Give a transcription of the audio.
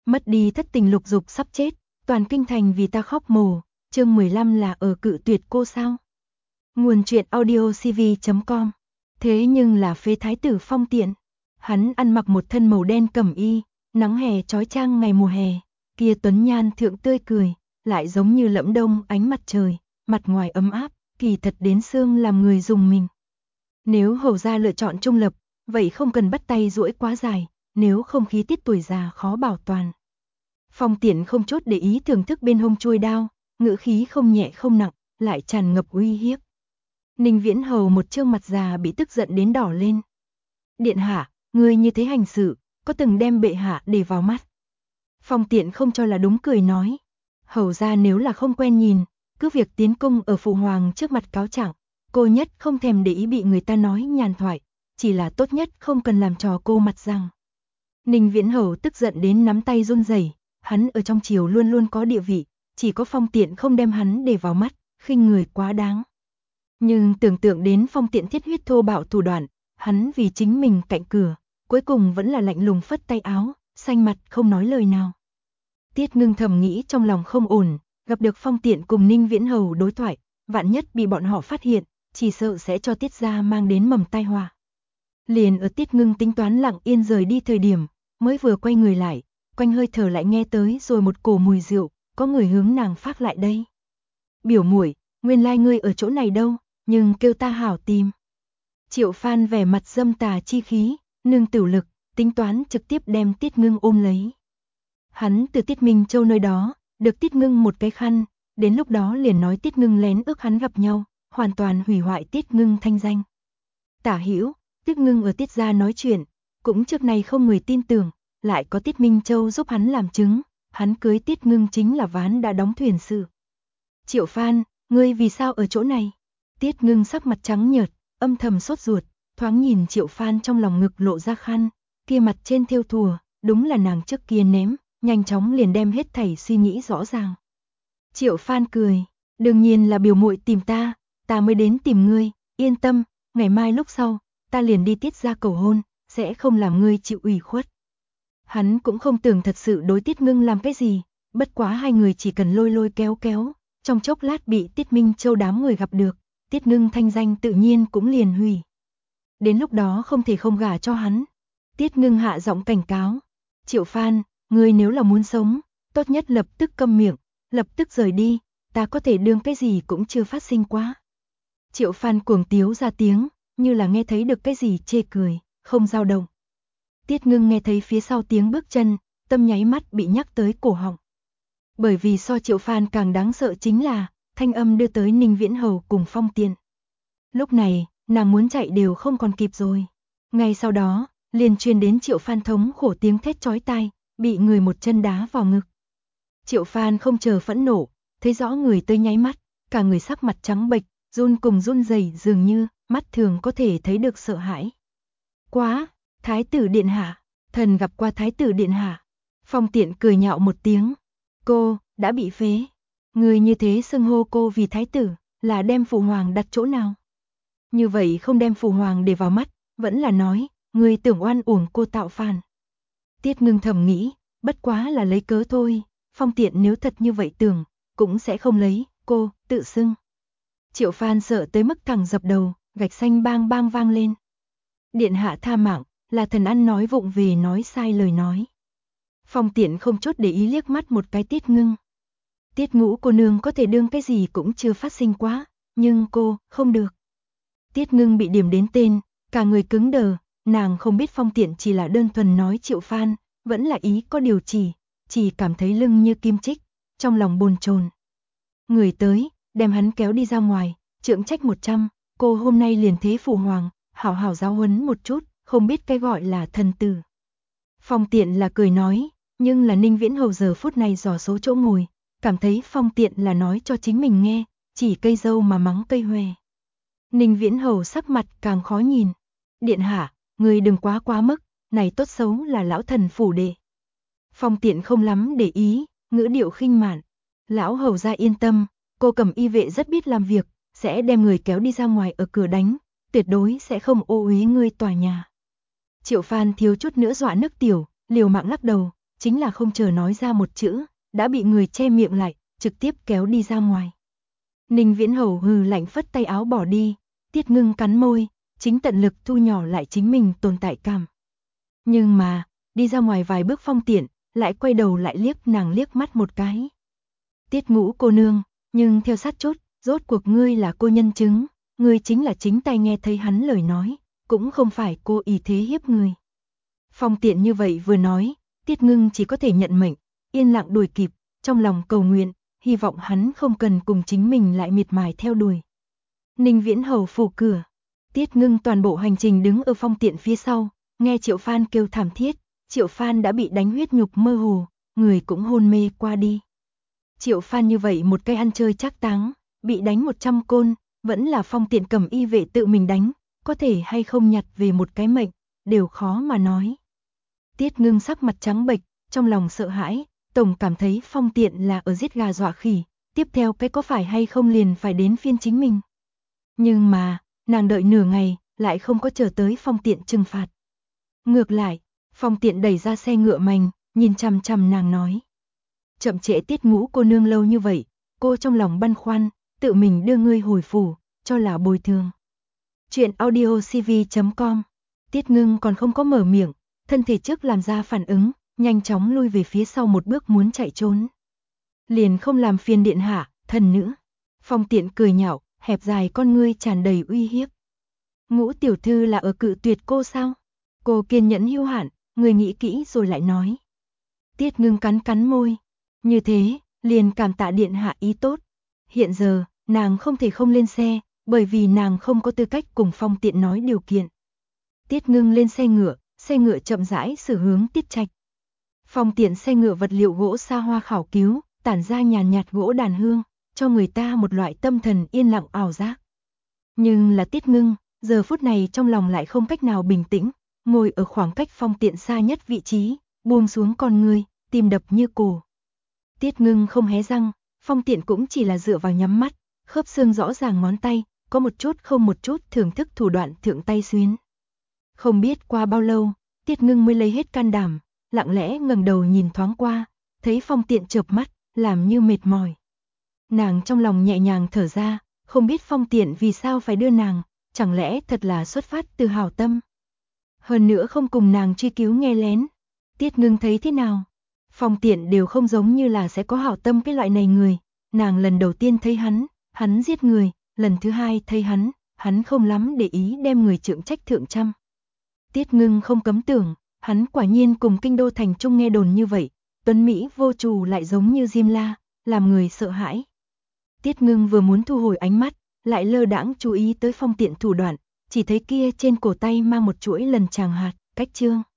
Mất đi thất tình lục dục sắp chết, toàn kinh thành vì ta khóc mồ, chương 15 là ở cự tuyệt cô sao? Nguồn truyện audio cv.com. Thế nhưng là phế thái tử Phong Tiện. Hắn ăn mặc một thân màu đen cẩm y, nắng hè chói chang ngày mùa hè, kia tuấn nhan thượng tươi cười, lại giống như lẫm đông ánh mặt trời, mặt ngoài ấm áp, kỳ thật đến xương làm người dùng mình. Nếu hầu gia lựa chọn trung lập, vậy không cần bắt tay duỗi quá dài, nếu không khí tiết tuổi già khó bảo toàn. Phong Tiện không chút để ý thưởng thức bên hông chuôi đao, ngữ khí không nhẹ không nặng, lại tràn ngập uy hiếp. Ninh Viễn Hầu một trương mặt già bị tức giận đến đỏ lên. Điện hạ, ngươi như thế hành sự, có từng đem bệ hạ để vào mắt? Phong Tiện không cho là đúng cười nói. Hầu gia nếu là không quen nhìn, cứ việc tiến cung ở phụ hoàng trước mặt cáo trạng, cô nhất không thèm để ý bị người ta nói nhàn thoại, chỉ là tốt nhất không cần làm trò cô mặt rằng. Ninh Viễn Hầu tức giận đến nắm tay run rẩy, hắn ở trong triều luôn luôn có địa vị, chỉ có Phong Tiện không đem hắn để vào mắt, khinh người quá đáng. Nhưng tưởng tượng đến Phong Tiện thiết huyết thô bạo thủ đoạn, hắn vì chính mình cạnh cửa, cuối cùng vẫn là lạnh lùng phất tay áo, xanh mặt không nói lời nào. Tiết Ngưng thầm nghĩ trong lòng không ổn, gặp được Phong Tiện cùng Ninh Viễn Hầu đối thoại, vạn nhất bị bọn họ phát hiện, chỉ sợ sẽ cho Tiết gia mang đến mầm tai họa. Liền ở Tiết Ngưng tính toán lặng yên rời đi thời điểm, mới vừa quay người lại, quanh hơi thở lại nghe tới rồi một cổ mùi rượu, có người hướng nàng phát lại đây. Biểu muội, nguyên lai ngươi ở chỗ này đâu, nhưng kêu ta hảo tìm. Triệu Phan vẻ mặt dâm tà chi khí, nương tiểu lực, tính toán trực tiếp đem Tiết Ngưng ôm lấy. Hắn từ Tiết Minh Châu nơi đó, được Tiết Ngưng một cái khăn, đến lúc đó liền nói Tiết Ngưng lén ước hắn gặp nhau, hoàn toàn hủy hoại Tiết Ngưng thanh danh. Tả hữu, Tiết Ngưng ở Tiết gia nói chuyện, cũng trước nay không người tin tưởng, lại có Tiết Minh Châu giúp hắn làm chứng, hắn cưới Tiết Ngưng chính là ván đã đóng thuyền sự. Triệu Phan, ngươi vì sao ở chỗ này? Tiết Ngưng sắc mặt trắng nhợt, âm thầm sốt ruột, thoáng nhìn Triệu Phan trong lòng ngực lộ ra khăn, kia mặt trên thêu thùa, đúng là nàng trước kia ném, nhanh chóng liền đem hết thảy suy nghĩ rõ ràng. Triệu Phan cười, đương nhiên là biểu muội tìm ta mới đến tìm ngươi, yên tâm, ngày mai lúc sau, ta liền đi Tiết gia cầu hôn, sẽ không làm ngươi chịu ủy khuất. Hắn cũng không tưởng thật sự đối Tiết Ngưng làm cái gì, bất quá hai người chỉ cần lôi lôi kéo kéo, trong chốc lát bị Tiết Minh Châu đám người gặp được, Tiết Ngưng thanh danh tự nhiên cũng liền hủy. Đến lúc đó không thể không gả cho hắn. Tiết Ngưng hạ giọng cảnh cáo, Triệu Phan, ngươi nếu là muốn sống, tốt nhất lập tức câm miệng, lập tức rời đi, ta có thể đương cái gì cũng chưa phát sinh quá. Triệu Phan cuồng tiếu ra tiếng, như là nghe thấy được cái gì chê cười, không dao động. Tiết Ngưng nghe thấy phía sau tiếng bước chân, tâm nháy mắt bị nhắc tới cổ họng. Bởi vì so Triệu Phan càng đáng sợ chính là, thanh âm đưa tới Ninh Viễn Hầu cùng Phong Tiện. Lúc này, nàng muốn chạy đều không còn kịp rồi. Ngay sau đó, liền truyền đến Triệu Phan thống khổ tiếng thét chói tai, bị người một chân đá vào ngực. Triệu Phan không chờ phẫn nộ, thấy rõ người tới nháy mắt, cả người sắc mặt trắng bệch, run cùng run rẩy dường như, mắt thường có thể thấy được sợ hãi. Quá, Thái tử điện hạ, thần gặp qua Thái tử điện hạ. Phong Tiện cười nhạo một tiếng. Cô, đã bị phế. Người như thế xưng hô cô vì Thái tử, là đem phụ hoàng đặt chỗ nào? Như vậy không đem phụ hoàng để vào mắt, vẫn là nói, người tưởng oan uổng cô tạo phản. Tiết Ngưng thầm nghĩ, bất quá là lấy cớ thôi, Phong Tiện nếu thật như vậy tưởng, cũng sẽ không lấy, cô, tự xưng. Triệu Phan sợ tới mức thẳng dập đầu, gạch xanh bang bang vang lên. Điện hạ tha mạng, là thần ăn nói vụng về nói sai lời nói. Phong Tiện không chút để ý liếc mắt một cái Tiết Ngưng. Tiết Ngũ cô nương có thể đương cái gì cũng chưa phát sinh quá, nhưng cô, không được. Tiết Ngưng bị điểm đến tên, cả người cứng đờ, nàng không biết Phong Tiện chỉ là đơn thuần nói Triệu Phan, vẫn là ý có điều chỉ cảm thấy lưng như kim chích, trong lòng bồn chồn. Người tới, đem hắn kéo đi ra ngoài, trượng trách 100, cô hôm nay liền thế phụ hoàng, hảo hảo giáo huấn một chút, không biết cái gọi là thần tử. Phong Tiện là cười nói, nhưng là Ninh Viễn Hầu giờ phút này dò số chỗ ngồi, cảm thấy Phong Tiện là nói cho chính mình nghe, chỉ cây dâu mà mắng cây hòe. Ninh Viễn Hầu sắc mặt càng khó nhìn. Điện hạ, người đừng quá mức, này tốt xấu là lão thần phủ đệ. Phong Tiện không lắm để ý, ngữ điệu khinh mạn. Lão hầu gia yên tâm, cô Cẩm Y vệ rất biết làm việc, sẽ đem người kéo đi ra ngoài ở cửa đánh, tuyệt đối sẽ không ô uế ngươi tòa nhà. Triệu Phan thiếu chút nữa dọa nức tiểu, liều mạng lắc đầu, chính là không chờ nói ra một chữ, đã bị người che miệng lại, trực tiếp kéo đi ra ngoài. Ninh Viễn Hầu hừ lạnh phất tay áo bỏ đi, Tiết Ngưng cắn môi, chính tận lực thu nhỏ lại chính mình tồn tại cảm. Nhưng mà, đi ra ngoài vài bước Phong Tiện, lại quay đầu lại liếc nàng liếc mắt một cái. Tiết Ngũ cô nương, nhưng theo sát chút, rốt cuộc ngươi là cô nhân chứng, ngươi chính là chính tay nghe thấy hắn lời nói, cũng không phải cô ý thế hiếp người. Phong Tiện như vậy vừa nói, Tiết Ngưng chỉ có thể nhận mệnh, yên lặng đuổi kịp, trong lòng cầu nguyện, hy vọng hắn không cần cùng chính mình lại miệt mài theo đuổi. Ninh Viễn Hầu phủ cửa, Tiết Ngưng toàn bộ hành trình đứng ở Phong Tiện phía sau, nghe Triệu Phan kêu thảm thiết, Triệu Phan đã bị đánh huyết nhục mơ hồ, người cũng hôn mê qua đi. Triệu Phan như vậy một cây ăn chơi trác táng, bị đánh 100 côn, vẫn là Phong Tiện cầm y vệ tự mình đánh, có thể hay không nhặt về một cái mệnh, đều khó mà nói. Tiết Ngưng sắc mặt trắng bệch, trong lòng sợ hãi, tổng cảm thấy Phong Tiện là ở giết gà dọa khỉ, tiếp theo cái có phải hay không liền phải đến phiên chính mình. Nhưng mà, nàng đợi nửa ngày, lại không có chờ tới Phong Tiện trừng phạt. Ngược lại, Phong Tiện đẩy ra xe ngựa mành, nhìn chằm chằm nàng nói. Chậm trễ Tiết Ngũ cô nương lâu như vậy, cô trong lòng băn khoăn, tự mình đưa ngươi hồi phủ, cho là bồi thường. Chuyện audiocv.com. Tiết Ngưng còn không có mở miệng, thân thể trước làm ra phản ứng, nhanh chóng lui về phía sau một bước muốn chạy trốn. Liền không làm phiền điện hạ, thần nữ. Phong Tiện cười nhạo, hẹp dài con ngươi tràn đầy uy hiếp. Ngũ tiểu thư là ở cự tuyệt cô sao? Cô kiên nhẫn hữu hạn, người nghĩ kỹ rồi lại nói. Tiết Ngưng cắn cắn môi. Như thế, liền cảm tạ điện hạ ý tốt. Hiện giờ, nàng không thể không lên xe, bởi vì nàng không có tư cách cùng Phong Tiện nói điều kiện. Tiết Ngưng lên xe ngựa chậm rãi xử hướng Tiết Trạch. Phong Tiện xe ngựa vật liệu gỗ xa hoa khảo cứu, tản ra nhàn nhạt gỗ đàn hương, cho người ta một loại tâm thần yên lặng ảo giác. Nhưng là Tiết Ngưng, giờ phút này trong lòng lại không cách nào bình tĩnh, ngồi ở khoảng cách Phong Tiện xa nhất vị trí, buông xuống con ngươi, tim đập như cổ. Tiết Ngưng không hé răng, Phong Tiện cũng chỉ là dựa vào nhắm mắt, khớp xương rõ ràng ngón tay, có một chút không một chút thưởng thức thủ đoạn thượng tay xuyến. Không biết qua bao lâu, Tiết Ngưng mới lấy hết can đảm, lặng lẽ ngẩng đầu nhìn thoáng qua, thấy Phong Tiện chợp mắt, làm như mệt mỏi. Nàng trong lòng nhẹ nhàng thở ra, không biết Phong Tiện vì sao phải đưa nàng, chẳng lẽ thật là xuất phát từ hảo tâm. Hơn nữa không cùng nàng truy cứu nghe lén. Tiết Ngưng thấy thế nào? Phong Tiện đều không giống như là sẽ có hảo tâm cái loại này người. Nàng lần đầu tiên thấy hắn giết người, lần thứ hai thấy hắn không lắm để ý đem người trượng trách thượng trăm. Tiết Ngưng không cấm tưởng, hắn quả nhiên cùng kinh đô thành trung nghe đồn như vậy, tuấn Mỹ vô trù lại giống như Diêm La, làm người sợ hãi. Tiết Ngưng vừa muốn thu hồi ánh mắt, lại lơ đãng chú ý tới Phong Tiện thủ đoạn, chỉ thấy kia trên cổ tay mang một chuỗi lần chàng hạt, cách chương.